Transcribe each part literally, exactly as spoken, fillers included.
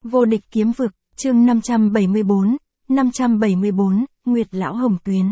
Vô địch kiếm vực, chương năm trăm bảy mươi bốn, năm trăm bảy mươi bốn, Nguyệt Lão Hồng Tuyến.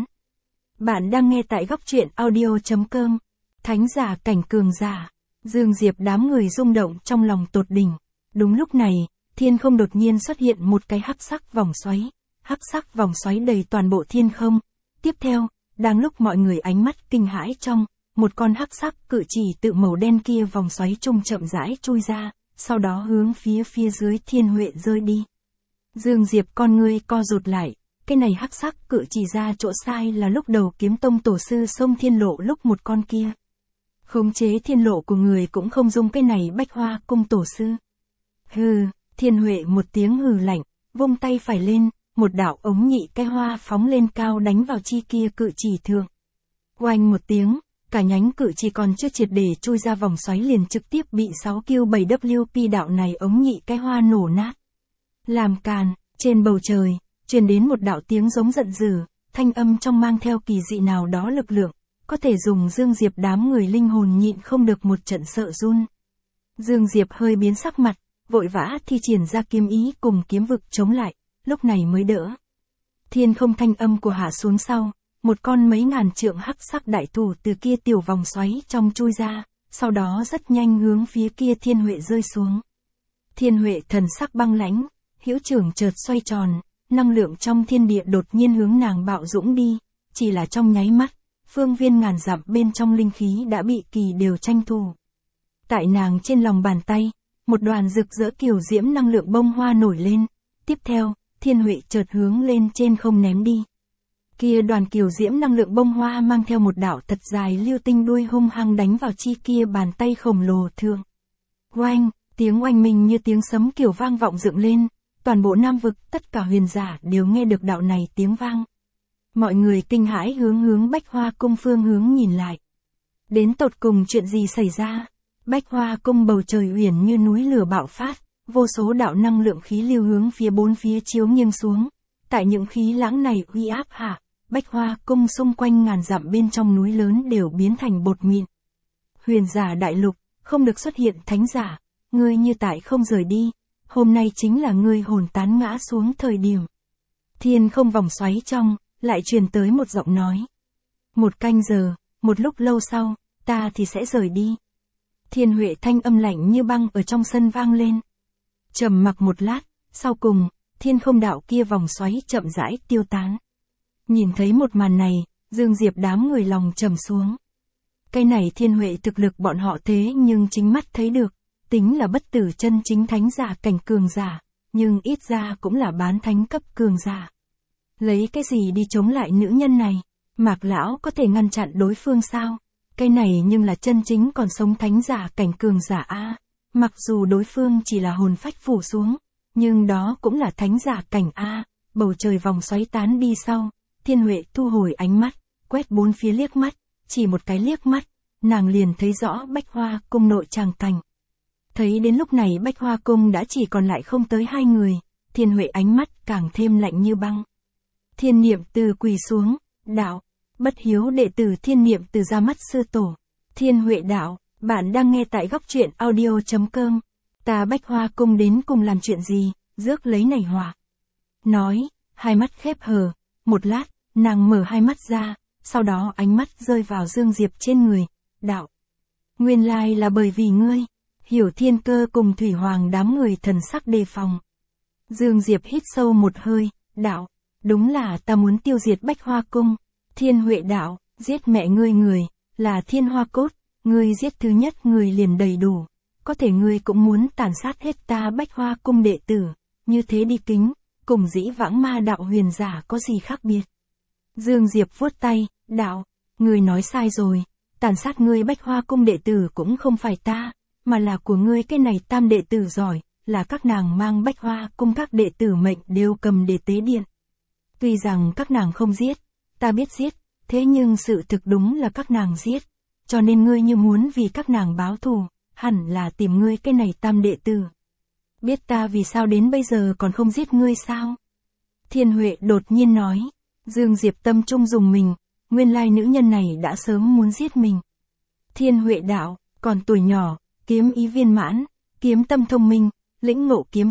Bạn đang nghe tại góc truyện audio.com. Thánh giả cảnh cường giả. Dương Diệp đám người rung động trong lòng tột đỉnh. Đúng lúc này, thiên không đột nhiên xuất hiện một cái hắc sắc vòng xoáy. Hắc sắc vòng xoáy đầy toàn bộ thiên không. Tiếp theo, đang lúc mọi người ánh mắt kinh hãi trong, một con hắc sắc cự chỉ tự màu đen kia vòng xoáy trung chậm rãi chui ra, sau đó hướng phía phía dưới Thiên Huệ rơi đi. Dương Diệp con ngươi co rụt lại, cái này hắc sắc cự chỉ ra chỗ sai là lúc đầu kiếm tông tổ sư xông thiên lộ lúc một con kia. Khống chế thiên lộ của người cũng không dung cái này Bách Hoa cung tổ sư. Hừ, Thiên Huệ một tiếng hừ lạnh, vung tay phải lên, một đạo ống nhị cái hoa phóng lên cao đánh vào chi kia cự chỉ thượng. Oanh một tiếng, cả nhánh cự chỉ còn chưa triệt để chui ra vòng xoáy liền trực tiếp bị sáu Q bảy W P đạo này ống nhị cái hoa nổ nát. Làm càn, trên bầu trời, truyền đến một đạo tiếng giống giận dữ, thanh âm trong mang theo kỳ dị nào đó lực lượng, có thể dùng Dương Diệp đám người linh hồn nhịn không được một trận sợ run. Dương Diệp hơi biến sắc mặt, vội vã thi triển ra kiếm ý cùng kiếm vực chống lại, lúc này mới đỡ. Thiên không thanh âm của hạ xuống sau, một con mấy ngàn trượng hắc sắc đại thủ từ kia tiểu vòng xoáy trong chui ra, sau đó rất nhanh hướng phía kia Thiên Huệ rơi xuống. Thiên Huệ thần sắc băng lãnh, hữu trưởng chợt xoay tròn, năng lượng trong thiên địa đột nhiên hướng nàng bạo dũng đi, chỉ là trong nháy mắt, phương viên ngàn dặm bên trong linh khí đã bị kỳ đều tranh thủ. Tại nàng trên lòng bàn tay, một đoàn rực rỡ kiều diễm năng lượng bông hoa nổi lên, tiếp theo, Thiên Huệ chợt hướng lên trên không ném đi. Kia đoàn kiều diễm năng lượng bông hoa mang theo một đạo thật dài lưu tinh đuôi hung hăng đánh vào chi kia bàn tay khổng lồ thượng. Oanh, tiếng oanh minh như tiếng sấm kiểu vang vọng dựng lên, toàn bộ Nam vực tất cả huyền giả đều nghe được đạo này tiếng vang. Mọi người kinh hãi hướng hướng Bách Hoa cung phương hướng nhìn lại. Đến tột cùng chuyện gì xảy ra? Bách Hoa cung bầu trời uyển như núi lửa bạo phát, vô số đạo năng lượng khí lưu hướng phía bốn phía chiếu nghiêng xuống. Tại những khí lãng này uy áp hạ, Bách Hoa cung xung quanh ngàn dặm bên trong núi lớn đều biến thành bột mịn. Huyền giả đại lục, không được xuất hiện thánh giả, ngươi như tại không rời đi, hôm nay chính là ngươi hồn tán ngã xuống thời điểm. Thiên không vòng xoáy trong, lại truyền tới một giọng nói. Một canh giờ, một lúc lâu sau, ta thì sẽ rời đi. Thiên Huệ thanh âm lạnh như băng ở trong sân vang lên. Trầm mặc một lát, sau cùng, thiên không đạo kia vòng xoáy chậm rãi tiêu tán. Nhìn thấy một màn này, Dương Diệp đám người lòng trầm xuống. Cái này Thiên Huệ thực lực bọn họ thế nhưng chính mắt thấy được, tính là bất tử chân chính thánh giả cảnh cường giả, nhưng ít ra cũng là bán thánh cấp cường giả. Lấy cái gì đi chống lại nữ nhân này? Mạc lão có thể ngăn chặn đối phương sao? Cái này nhưng là chân chính còn sống thánh giả cảnh cường giả a. Mặc dù đối phương chỉ là hồn phách phủ xuống, nhưng đó cũng là thánh giả cảnh a. Bầu trời vòng xoáy tán đi sau, Thiên Huệ thu hồi ánh mắt, quét bốn phía liếc mắt, chỉ một cái liếc mắt, nàng liền thấy rõ Bách Hoa cung nội tràng cảnh. Thấy đến lúc này Bách Hoa cung đã chỉ còn lại không tới hai người, Thiên Huệ ánh mắt càng thêm lạnh như băng. Thiên Niệm Từ quỳ xuống, đạo, bất hiếu đệ tử Thiên Niệm Từ ra mắt sư tổ. Thiên Huệ đạo, bạn đang nghe tại góc truyện audio.com. Ta Bách Hoa cung đến cùng làm chuyện gì, rước lấy nảy họa. Nói, hai mắt khép hờ, một lát, nàng mở hai mắt ra, sau đó ánh mắt rơi vào Dương Diệp trên người, đạo. Nguyên lai là bởi vì ngươi. Hiểu Thiên Cơ cùng Thủy Hoàng đám người thần sắc đề phòng. Dương Diệp hít sâu một hơi, đạo, đúng là ta muốn tiêu diệt Bách Hoa cung. Thiên Huệ đạo, giết mẹ ngươi người, là Thiên Hoa cốt, ngươi giết thứ nhất người liền đầy đủ, có thể ngươi cũng muốn tàn sát hết ta Bách Hoa cung đệ tử, như thế đi kính, cùng dĩ vãng ma đạo huyền giả có gì khác biệt. Dương Diệp vuốt tay, đạo, ngươi nói sai rồi, tàn sát ngươi Bách Hoa cung đệ tử cũng không phải ta, mà là của ngươi cái này tam đệ tử giỏi, là các nàng mang Bách Hoa cung các đệ tử mệnh đều cầm để tế điện. Tuy rằng các nàng không giết, ta biết giết, thế nhưng sự thực đúng là các nàng giết, cho nên ngươi như muốn vì các nàng báo thù, hẳn là tìm ngươi cái này tam đệ tử. Biết ta vì sao đến bây giờ còn không giết ngươi sao? Thiên Huệ đột nhiên nói. Dương Diệp tâm trung dùng mình, nguyên lai nữ nhân này đã sớm muốn giết mình. Thiên Huệ đạo, còn tuổi nhỏ, kiếm ý viên mãn, kiếm tâm thông minh, lĩnh ngộ kiếm vực,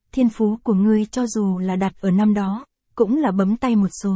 thiên phú của ngươi cho dù là đặt ở năm đó, cũng là bấm tay một số.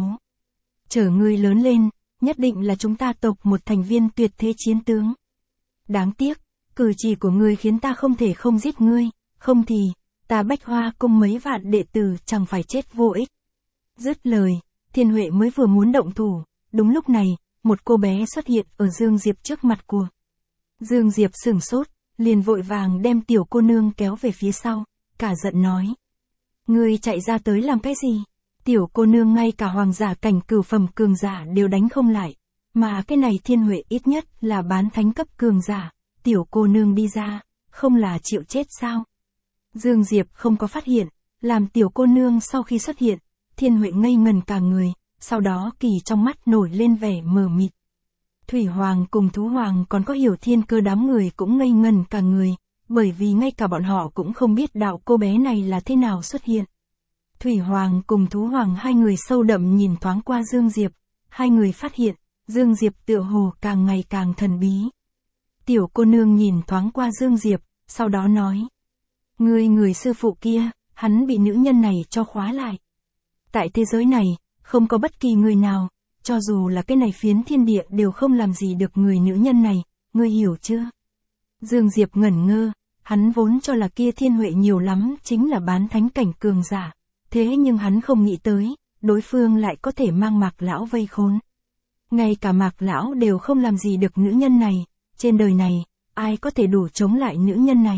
Chờ ngươi lớn lên, nhất định là chúng ta tộc một thành viên tuyệt thế chiến tướng. Đáng tiếc, cử chỉ của ngươi khiến ta không thể không giết ngươi, không thì, ta Bách Hoa cung mấy vạn đệ tử chẳng phải chết vô ích. Dứt lời, Thiên Huệ mới vừa muốn động thủ, đúng lúc này, một cô bé xuất hiện ở Dương Diệp trước mặt của. Dương Diệp sửng sốt, liền vội vàng đem tiểu cô nương kéo về phía sau, cả giận nói. Ngươi chạy ra tới làm cái gì? Tiểu cô nương ngay cả hoàng giả cảnh cửu phẩm cường giả đều đánh không lại, mà cái này Thiên Huệ ít nhất là bán thánh cấp cường giả, tiểu cô nương đi ra, không là chịu chết sao? Dương Diệp không có phát hiện, làm tiểu cô nương sau khi xuất hiện, Thiên Huệ ngây ngần cả người, sau đó kỳ trong mắt nổi lên vẻ mờ mịt. Thủy Hoàng cùng Thú Hoàng còn có Hiểu Thiên Cơ đám người cũng ngây ngần cả người, bởi vì ngay cả bọn họ cũng không biết đạo cô bé này là thế nào xuất hiện. Thủy Hoàng cùng Thú Hoàng hai người sâu đậm nhìn thoáng qua Dương Diệp, hai người phát hiện, Dương Diệp tựa hồ càng ngày càng thần bí. Tiểu cô nương nhìn thoáng qua Dương Diệp, sau đó nói. Người người sư phụ kia, hắn bị nữ nhân này cho khóa lại. Tại thế giới này, không có bất kỳ người nào, cho dù là cái này phiến thiên địa đều không làm gì được người nữ nhân này, ngươi hiểu chưa? Dương Diệp ngẩn ngơ, hắn vốn cho là kia Thiên Huệ nhiều lắm chính là bán thánh cảnh cường giả, thế nhưng hắn không nghĩ tới, đối phương lại có thể mang Mạc Lão vây khốn. Ngay cả Mạc Lão đều không làm gì được nữ nhân này, trên đời này, ai có thể đủ chống lại nữ nhân này?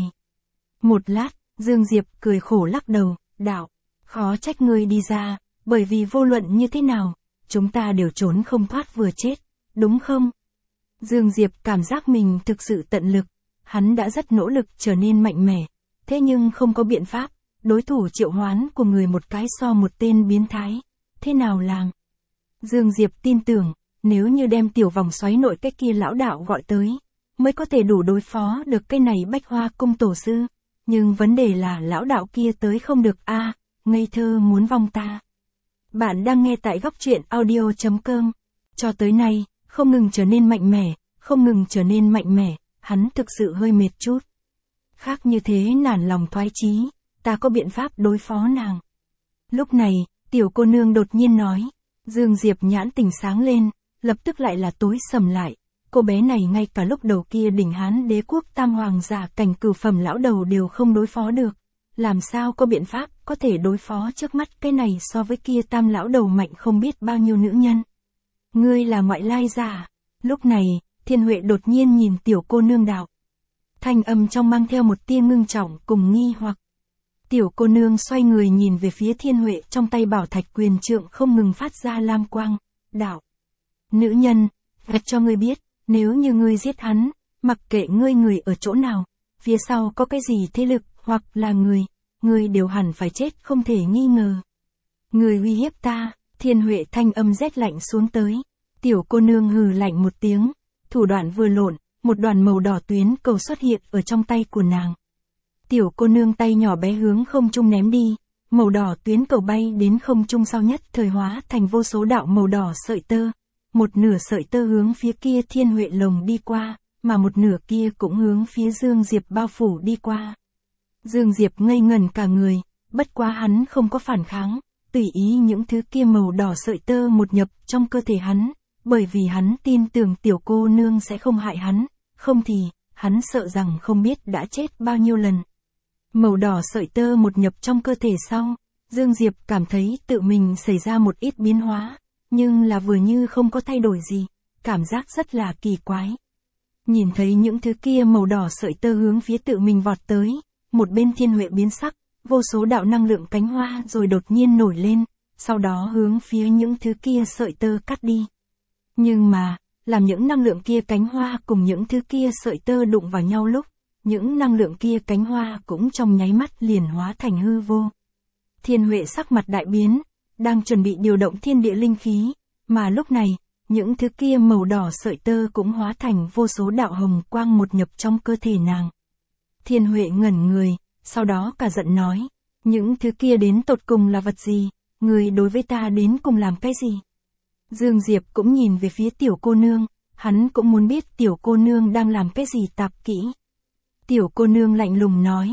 Một lát, Dương Diệp cười khổ lắc đầu, đạo, khó trách ngươi đi ra, bởi vì vô luận như thế nào, chúng ta đều trốn không thoát vừa chết, đúng không? Dương Diệp cảm giác mình thực sự tận lực, hắn đã rất nỗ lực trở nên mạnh mẽ, thế nhưng không có biện pháp, đối thủ triệu hoán của người một cái so một tên biến thái, thế nào làm? Dương Diệp tin tưởng, nếu như đem tiểu vòng xoáy nội cái kia lão đạo gọi tới, mới có thể đủ đối phó được cái này Bách Hoa cung tổ sư, nhưng vấn đề là lão đạo kia tới không được a, à, ngây thơ muốn vong ta. Bạn đang nghe tại góc truyện audio chấm com. Cho tới nay, không ngừng trở nên mạnh mẽ, không ngừng trở nên mạnh mẽ, hắn thực sự hơi mệt chút. Khác như thế nản lòng thoái chí, ta có biện pháp đối phó nàng. Lúc này, tiểu cô nương đột nhiên nói, Dương Diệp nhãn tình sáng lên, lập tức lại là tối sầm lại. Cô bé này ngay cả lúc đầu kia đỉnh Hán đế quốc tam hoàng giả cảnh cửu phẩm lão đầu đều không đối phó được. Làm sao có biện pháp có thể đối phó trước mắt cái này so với kia tam lão đầu mạnh không biết bao nhiêu nữ nhân. Ngươi là ngoại lai giả. Lúc này, Thiên Huệ đột nhiên nhìn tiểu cô nương đạo. Thanh âm trong mang theo một tia ngưng trọng cùng nghi hoặc. Tiểu cô nương xoay người nhìn về phía Thiên Huệ trong tay bảo thạch quyền trượng không ngừng phát ra lam quang, đạo. Nữ nhân, gạch cho ngươi biết, nếu như ngươi giết hắn, mặc kệ ngươi người ở chỗ nào, phía sau có cái gì thế lực, hoặc là người, ngươi đều hẳn phải chết không thể nghi ngờ. Người uy hiếp ta, Thiên Huệ thanh âm rét lạnh xuống tới. Tiểu cô nương hừ lạnh một tiếng, thủ đoạn vừa lộn, một đoàn màu đỏ tuyến cầu xuất hiện ở trong tay của nàng. Tiểu cô nương tay nhỏ bé hướng không trung ném đi, màu đỏ tuyến cầu bay đến không trung sau nhất thời hóa thành vô số đạo màu đỏ sợi tơ. Một nửa sợi tơ hướng phía kia Thiên Huệ lồng đi qua, mà một nửa kia cũng hướng phía Dương Diệp bao phủ đi qua. Dương Diệp ngây ngẩn cả người, bất quá hắn không có phản kháng, tùy ý những thứ kia màu đỏ sợi tơ một nhập trong cơ thể hắn, bởi vì hắn tin tưởng tiểu cô nương sẽ không hại hắn, không thì, hắn sợ rằng không biết đã chết bao nhiêu lần. Màu đỏ sợi tơ một nhập trong cơ thể sau, Dương Diệp cảm thấy tự mình xảy ra một ít biến hóa, nhưng là vừa như không có thay đổi gì, cảm giác rất là kỳ quái. Nhìn thấy những thứ kia màu đỏ sợi tơ hướng phía tự mình vọt tới, một bên Thiên Huệ biến sắc, vô số đạo năng lượng cánh hoa rồi đột nhiên nổi lên, sau đó hướng phía những thứ kia sợi tơ cắt đi. Nhưng mà, làm những năng lượng kia cánh hoa cùng những thứ kia sợi tơ đụng vào nhau lúc, những năng lượng kia cánh hoa cũng trong nháy mắt liền hóa thành hư vô. Thiên Huệ sắc mặt đại biến, đang chuẩn bị điều động thiên địa linh khí, mà lúc này, những thứ kia màu đỏ sợi tơ cũng hóa thành vô số đạo hồng quang một nhập trong cơ thể nàng. Thiên Huệ ngẩn người, sau đó cả giận nói, những thứ kia đến tột cùng là vật gì, người đối với ta đến cùng làm cái gì? Dương Diệp cũng nhìn về phía tiểu cô nương, hắn cũng muốn biết tiểu cô nương đang làm cái gì tạp kỹ. Tiểu cô nương lạnh lùng nói,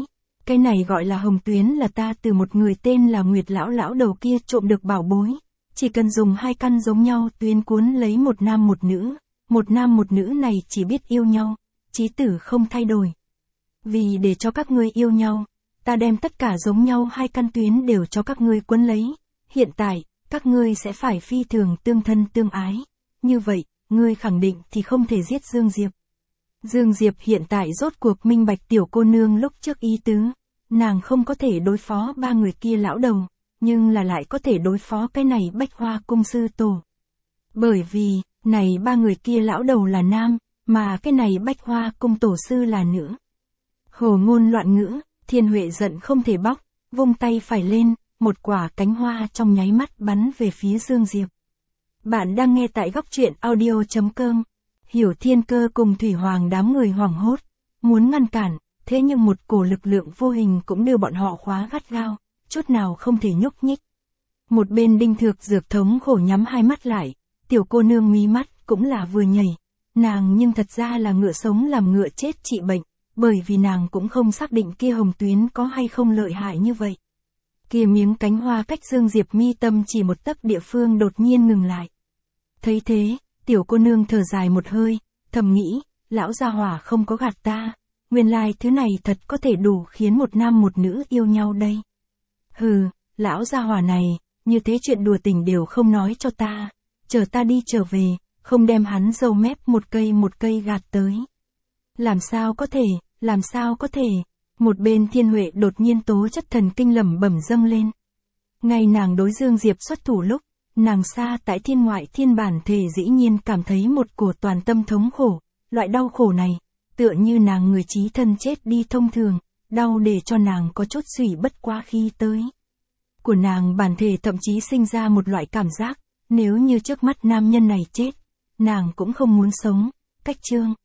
Cái này gọi là hồng tuyến là ta từ một người tên là Nguyệt lão lão đầu kia trộm được bảo bối. Chỉ cần dùng hai căn giống nhau tuyến cuốn lấy một nam một nữ, một nam một nữ này chỉ biết yêu nhau, chí tử không thay đổi. Vì để cho các ngươi yêu nhau, ta đem tất cả giống nhau hai căn tuyến đều cho các ngươi cuốn lấy. Hiện tại, các ngươi sẽ phải phi thường tương thân tương ái. Như vậy, ngươi khẳng định thì không thể giết Dương Diệp. Dương Diệp hiện tại rốt cuộc minh bạch tiểu cô nương lúc trước ý tứ. Nàng không có thể đối phó ba người kia lão đầu, nhưng là lại có thể đối phó cái này Bách Hoa cung sư tổ. Bởi vì, này ba người kia lão đầu là nam, mà cái này Bách Hoa cung tổ sư là nữ. Hồ ngôn loạn ngữ, Thiên Huệ giận không thể bóc, vung tay phải lên, một quả cánh hoa trong nháy mắt bắn về phía Dương Diệp. Bạn đang nghe tại góc truyện audio chấm com. Hiểu Thiên Cơ cùng Thủy Hoàng đám người hoảng hốt, muốn ngăn cản, thế nhưng một cổ lực lượng vô hình cũng đưa bọn họ khóa gắt gao, chút nào không thể nhúc nhích. Một bên Đinh Thược Dược thống khổ nhắm hai mắt lại, tiểu cô nương mí mắt cũng là vừa nhảy, nàng nhưng thật ra là ngựa sống làm ngựa chết trị bệnh, bởi vì nàng cũng không xác định kia hồng tuyến có hay không lợi hại như vậy. Kia miếng cánh hoa cách Dương Diệp mi tâm chỉ một tấc địa phương đột nhiên ngừng lại. Thấy thế, tiểu cô nương thở dài một hơi, thầm nghĩ, lão gia hỏa không có gạt ta, nguyên lai thứ này thật có thể đủ khiến một nam một nữ yêu nhau đây. Hừ, lão gia hỏa này, như thế chuyện đùa tình đều không nói cho ta, chờ ta đi trở về, không đem hắn râu mép một cây một cây gạt tới. Làm sao có thể, làm sao có thể, một bên Thiên Huệ đột nhiên tố chất thần kinh lẩm bẩm dâng lên. Ngay nàng đối Dương Diệp xuất thủ lúc, nàng xa tại thiên ngoại thiên bản thể dĩ nhiên cảm thấy một cổ toàn tâm thống khổ, loại đau khổ này, tựa như nàng người chí thân chết đi thông thường, đau để cho nàng có chút sủy bất quá khi tới. Của nàng bản thể thậm chí sinh ra một loại cảm giác, nếu như trước mắt nam nhân này chết, nàng cũng không muốn sống, cách chương.